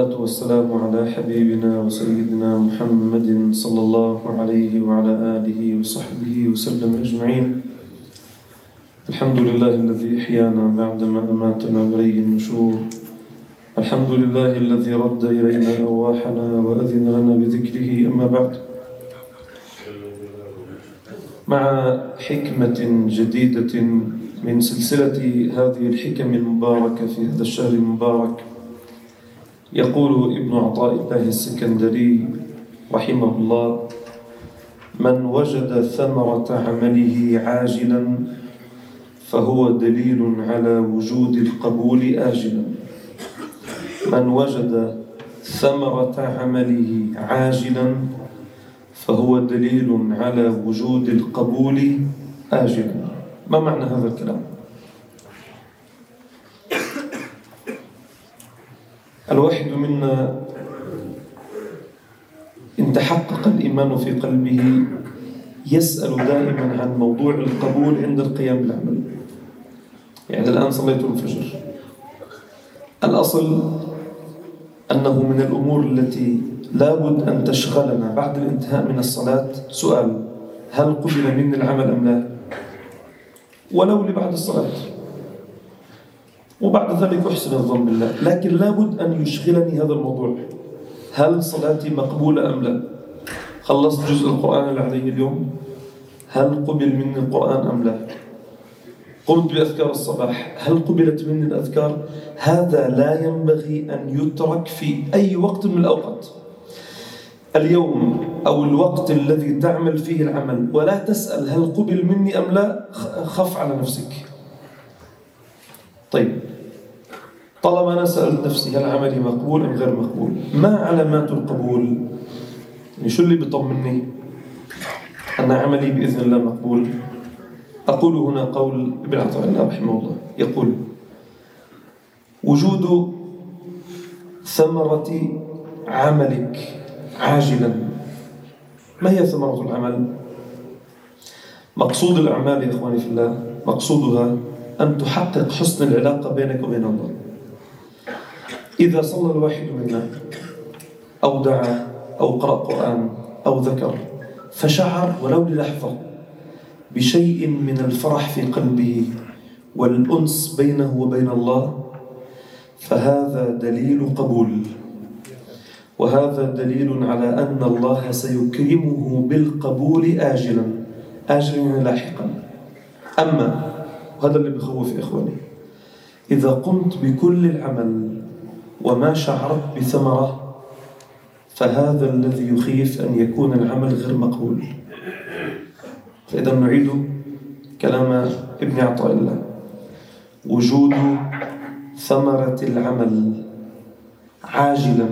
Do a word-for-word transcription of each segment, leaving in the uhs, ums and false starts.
والصلاة والسلام على حبيبنا وسيدنا محمد صلى الله عليه وعلى آله وصحبه وسلم أجمعين. الحمد لله الذي أحيانا بعدما أماتنا وإليه النشور. الحمد لله الذي رد إلينا أرواحنا وأذن لنا بذكره. أما بعد، مع حكمة جديدة من سلسلة هذه الحكم المباركة في هذا الشهر المبارك، يقول ابن عطاء الله السكندري رحمه الله: من وجد ثمرة عمله عاجلا فهو دليل على وجود القبول آجلا. من وجد ثمرة عمله عاجلا فهو دليل على وجود القبول آجلا. ما معنى هذا الكلام؟ الواحد منا إن تحقق الإيمان في قلبه يسأل دائما عن موضوع القبول عند القيام بالعمل. يعني الآن صليت الفجر، الأصل أنه من الأمور التي لابد أن تشغلنا بعد الانتهاء من الصلاة سؤال: هل قبل مني العمل أم لا؟ ولو لبعد الصلاة، وبعد ذلك أحسن الظن بالله. لكن لابد أن يشغلني هذا الموضوع: هل صلاتي مقبولة أم لا؟ خلصت جزء القرآن اللي علي اليوم، هل قبل مني القرآن أم لا؟ قمت بأذكار الصباح، هل قبلت مني الأذكار؟ هذا لا ينبغي أن يترك في أي وقت من الأوقات. اليوم أو الوقت الذي تعمل فيه العمل ولا تسأل هل قبل مني أم لا، خف على نفسك. طيب، طالما أنا سألت نفسي هل عملي مقبول أم غير مقبول، ما علامات القبول؟ يعني شو اللي بيطمني أن عملي بإذن الله مقبول؟ أقول هنا قول ابن عطاء الله رحمه الله، يقول: وجود ثمرة عملك عاجلا. ما هي ثمرة العمل؟ مقصود الأعمال يا إخواني في الله، مقصودها أن تحقق حسن العلاقة بينك وبين الله. إذا صلى الواحد منا أو دعا أو قرأ قرآن أو ذكر فشعر ولو للحظة بشيء من الفرح في قلبه والأنس بينه وبين الله، فهذا دليل قبول، وهذا دليل على أن الله سيكرمه بالقبول آجلا آجلا لاحقا. أما وهذا اللي بيخوف يا إخواني، إذا قمت بكل العمل وما شعرت بثمرة فهذا الذي يخيف أن يكون العمل غير مقبول. فإذا نعيد كلام ابن عطاء الله: وجود ثمرة العمل عاجلا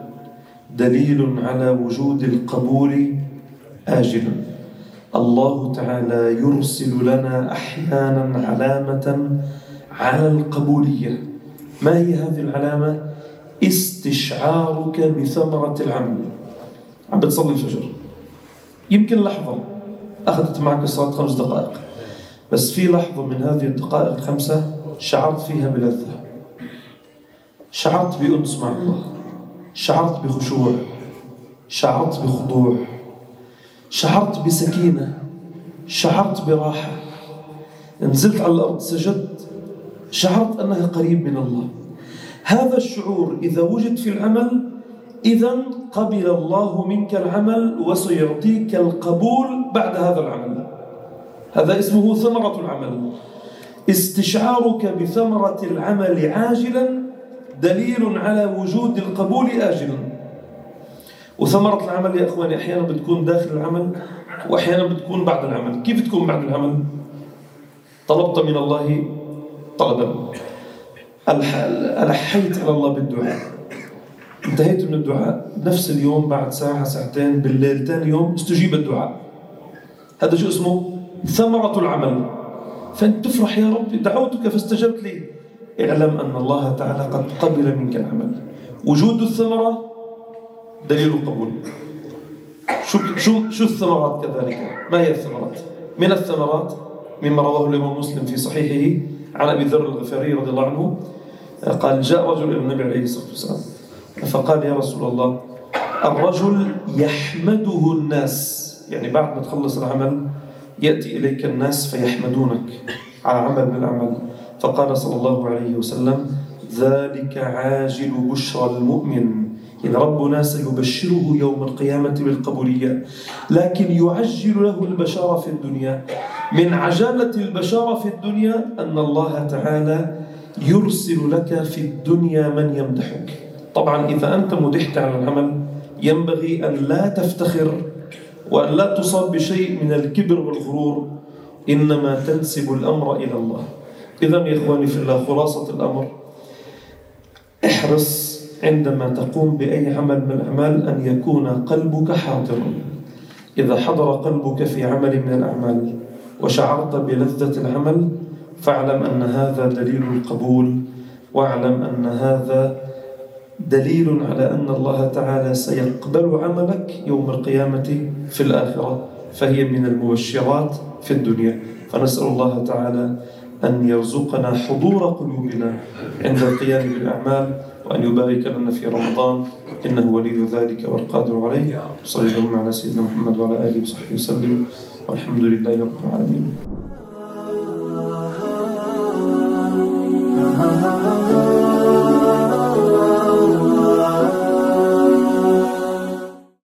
دليل على وجود القبول آجلا. الله تعالى يرسل لنا أحيانا علامة على القبولية. ما هي هذه العلامة؟ استشعارك بثمرة العمل. عم بتصلي الفجر، يمكن لحظة أخذت معك الصلاة خمس دقائق، بس في لحظة من هذه الدقائق الخمسة شعرت فيها بلذة، شعرت بأنس مع الله، شعرت بخشوع، شعرت بخضوع، شعرت بسكينة، شعرت براحة، نزلت على الأرض سجدت، شعرت أنها قريب من الله. هذا الشعور إذا وجد في العمل، إذن قبل الله منك العمل وسيعطيك القبول بعد هذا العمل. هذا اسمه ثمرة العمل. استشعارك بثمرة العمل عاجلا دليل على وجود القبول آجلا. وثمرة العمل يا إخواني أحيانا بتكون داخل العمل وأحيانا بتكون بعد العمل. كيف تكون بعد العمل؟ طلبت من الله طلبا، ألحيت على الله بالدعاء، انتهيت من الدعاء، نفس اليوم بعد ساعة ساعتين بالليل ثاني يوم استجيب الدعاء. هذا شو اسمه؟ ثمرة العمل. فأنت تفرح: يا رب دعوتك فاستجبت لي. اعلم أن الله تعالى قد قبل منك العمل. وجود الثمرة دليل القبول. شو شو شو الثمرات كذلك؟ ما هي الثمرات؟ من الثمرات مما رواه الإمام مسلم في صحيحه عن أبي ذر الغفاري رضي الله عنه قال: جاء رجل إلى النبي عليه الصلاة والسلام فقال يا رسول الله الرجل يحمده الناس، يعني بعد ما تخلص العمل يأتي إليك الناس فيحمدونك على عمل من الأعمال. فقال صلى الله عليه وسلم ذلك عاجل بشرى المؤمن، إن ربنا سيبشره يوم القيامة بالقبولية، لكن يعجل له البشارة في الدنيا. من عجالة البشارة في الدنيا أن الله تعالى يرسل لك في الدنيا من يمدحك. طبعا إذا أنت مدحت على العمل ينبغي أن لا تفتخر وأن لا تصاب بشيء من الكبر والغرور، إنما تنسب الأمر إلى الله. إذن يا إخواني في الله، خلاصة الأمر احرص عندما تقوم بأي عمل من الأعمال أن يكون قلبك حاضرا. إذا حضر قلبك في عمل من الأعمال وشعرت بلذة العمل فاعلم أن هذا دليل القبول، واعلم أن هذا دليل على أن الله تعالى سيقبل عملك يوم القيامة في الآخرة، فهي من المبشرات في الدنيا. فنسأل الله تعالى أن يرزقنا حضور قلوبنا عند القيام بالأعمال، وأن يبارك لنا في رمضان، إنه ولي ذلك والقادر عليه. صلى الله على سيدنا محمد وعلى آله وصحبه وسلم، والحمد لله رب العالمين.